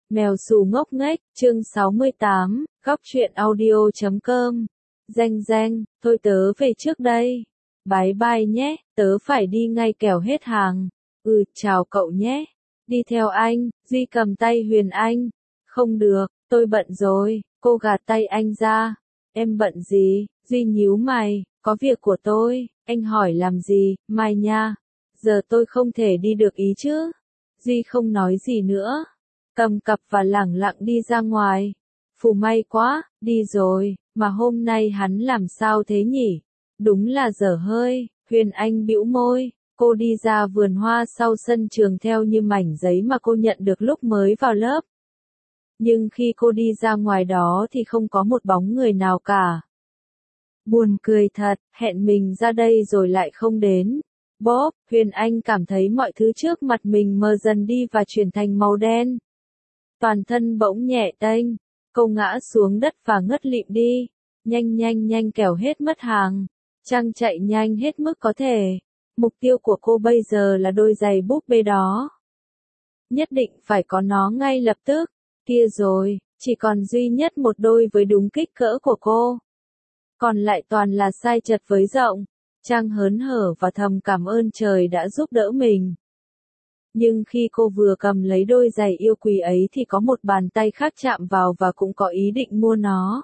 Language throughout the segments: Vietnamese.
Mèo xù ngốc nghếch, chương 68, góc truyện audio.com. Danh, thôi tớ về trước đây. Bye bye nhé, tớ phải đi ngay kẻo hết hàng. Chào cậu nhé. Đi theo anh, Duy cầm tay Huyền Anh. Không được, tôi bận rồi, cô gạt tay anh ra. Em bận gì? Duy nhíu mày, có việc của tôi, anh hỏi làm gì, mai nha. Giờ tôi không thể đi được ý chứ. Duy không nói gì nữa. Cầm cặp và lẳng lặng đi ra ngoài. Phù may quá, đi rồi, mà hôm nay hắn làm sao thế nhỉ? Đúng là dở hơi, Huyền Anh bĩu môi, cô đi ra vườn hoa sau sân trường theo như mảnh giấy mà cô nhận được lúc mới vào lớp. Nhưng khi cô đi ra ngoài đó thì không có một bóng người nào cả. Buồn cười thật, hẹn mình ra đây rồi lại không đến. Bob, Huyền Anh cảm thấy mọi thứ trước mặt mình mờ dần đi và chuyển thành màu đen. Toàn thân bỗng nhẹ tênh, cô ngã xuống đất và ngất lịm đi. Nhanh kẻo hết mất hàng. Trang chạy nhanh hết mức có thể. Mục tiêu của cô bây giờ là đôi giày búp bê đó. Nhất định phải có nó ngay lập tức. Kia rồi, chỉ còn duy nhất một đôi với đúng kích cỡ của cô. Còn lại toàn là size chật với rộng. Trang hớn hở và thầm cảm ơn trời đã giúp đỡ mình. Nhưng khi cô vừa cầm lấy đôi giày yêu quý ấy thì có một bàn tay khác chạm vào và cũng có ý định mua nó.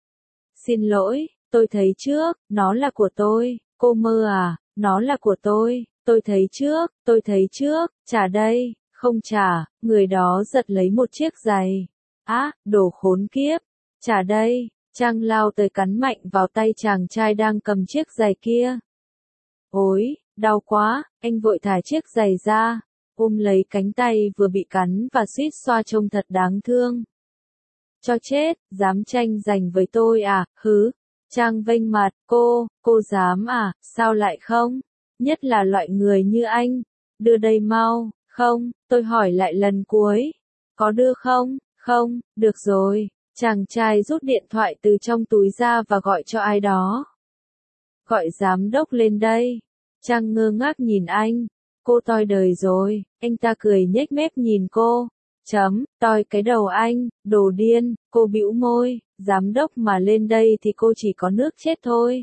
Xin lỗi, tôi thấy trước, nó là của tôi, cô mơ à, nó là của tôi thấy trước, trả đây, không trả, người đó giật lấy một chiếc giày. Đồ khốn kiếp, trả đây, Trang lao tới cắn mạnh vào tay chàng trai đang cầm chiếc giày kia. Ôi, đau quá, anh vội thả chiếc giày ra. Ôm lấy cánh tay vừa bị cắn và suýt xoa trông thật đáng thương. Cho chết, dám tranh giành với tôi à, hứ. Trang vênh mặt, cô dám à, sao lại không? Nhất là loại người như anh. Đưa đây mau, không, tôi hỏi lại lần cuối. Có đưa không? Không, được rồi. Chàng trai rút điện thoại từ trong túi ra và gọi cho ai đó. Gọi giám đốc lên đây. Trang ngơ ngác nhìn anh. Cô toi đời rồi, anh ta cười nhếch mép nhìn cô. Toi cái đầu anh, đồ điên, cô bĩu môi, giám đốc mà lên đây thì cô chỉ có nước chết thôi.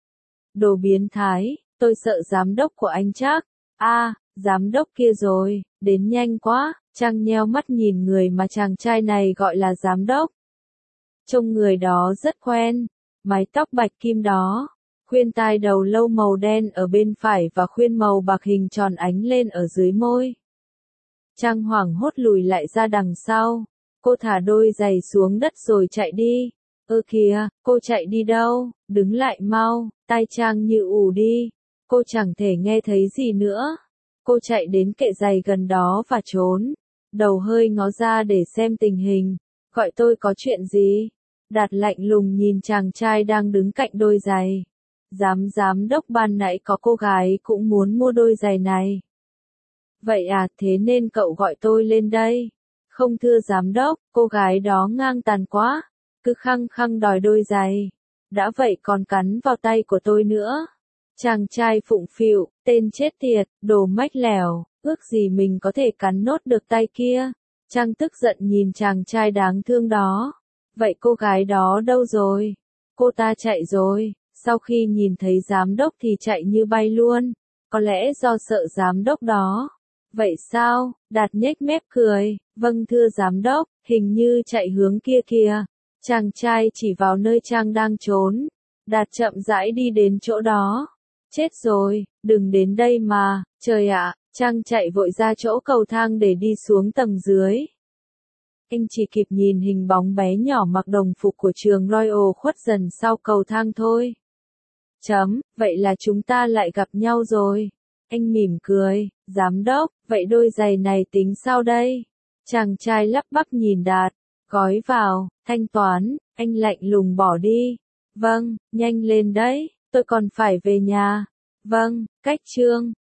Đồ biến thái, tôi sợ giám đốc của anh chắc. Giám đốc kia rồi, đến nhanh quá, Trang nheo mắt nhìn người mà chàng trai này gọi là giám đốc. Trông người đó rất quen, mái tóc bạch kim đó. Khuyên tai đầu lâu màu đen ở bên phải và khuyên màu bạc hình tròn ánh lên ở dưới môi. Trang hoảng hốt lùi lại ra đằng sau. Cô thả đôi giày xuống đất rồi chạy đi. Kìa, cô chạy đi đâu? Đứng lại mau, tai Trang như ù đi. Cô chẳng thể nghe thấy gì nữa. Cô chạy đến kệ giày gần đó và trốn. Đầu hơi ngó ra để xem tình hình. Gọi tôi có chuyện gì? Đạt lạnh lùng nhìn chàng trai đang đứng cạnh đôi giày. Giám đốc ban nãy có cô gái cũng muốn mua đôi giày này. Vậy à, thế nên cậu gọi tôi lên đây. Không thưa giám đốc, cô gái đó ngang tàn quá. Cứ khăng đòi đôi giày. Đã vậy còn cắn vào tay của tôi nữa. Chàng trai phụng phịu, tên chết tiệt, đồ mách lẻo, ước gì mình có thể cắn nốt được tay kia. Trang tức giận nhìn chàng trai đáng thương đó. Vậy cô gái đó đâu rồi? Cô ta chạy rồi. Sau khi nhìn thấy giám đốc thì chạy như bay luôn. Có lẽ do sợ giám đốc đó. Vậy sao? Đạt nhếch mép cười. Vâng thưa giám đốc, hình như chạy hướng kia kìa. Chàng trai chỉ vào nơi Trang đang trốn. Đạt chậm rãi đi đến chỗ đó. Chết rồi, đừng đến đây mà, trời ạ, Trang chạy vội ra chỗ cầu thang để đi xuống tầng dưới. Anh chỉ kịp nhìn hình bóng bé nhỏ mặc đồng phục của trường Royal khuất dần sau cầu thang thôi. Vậy là chúng ta lại gặp nhau rồi. Anh mỉm cười, giám đốc, vậy đôi giày này tính sao đây? Chàng trai lắp bắp nhìn Đạt, gói vào, thanh toán, anh lạnh lùng bỏ đi. Vâng, nhanh lên đấy, tôi còn phải về nhà. Vâng, cách chương.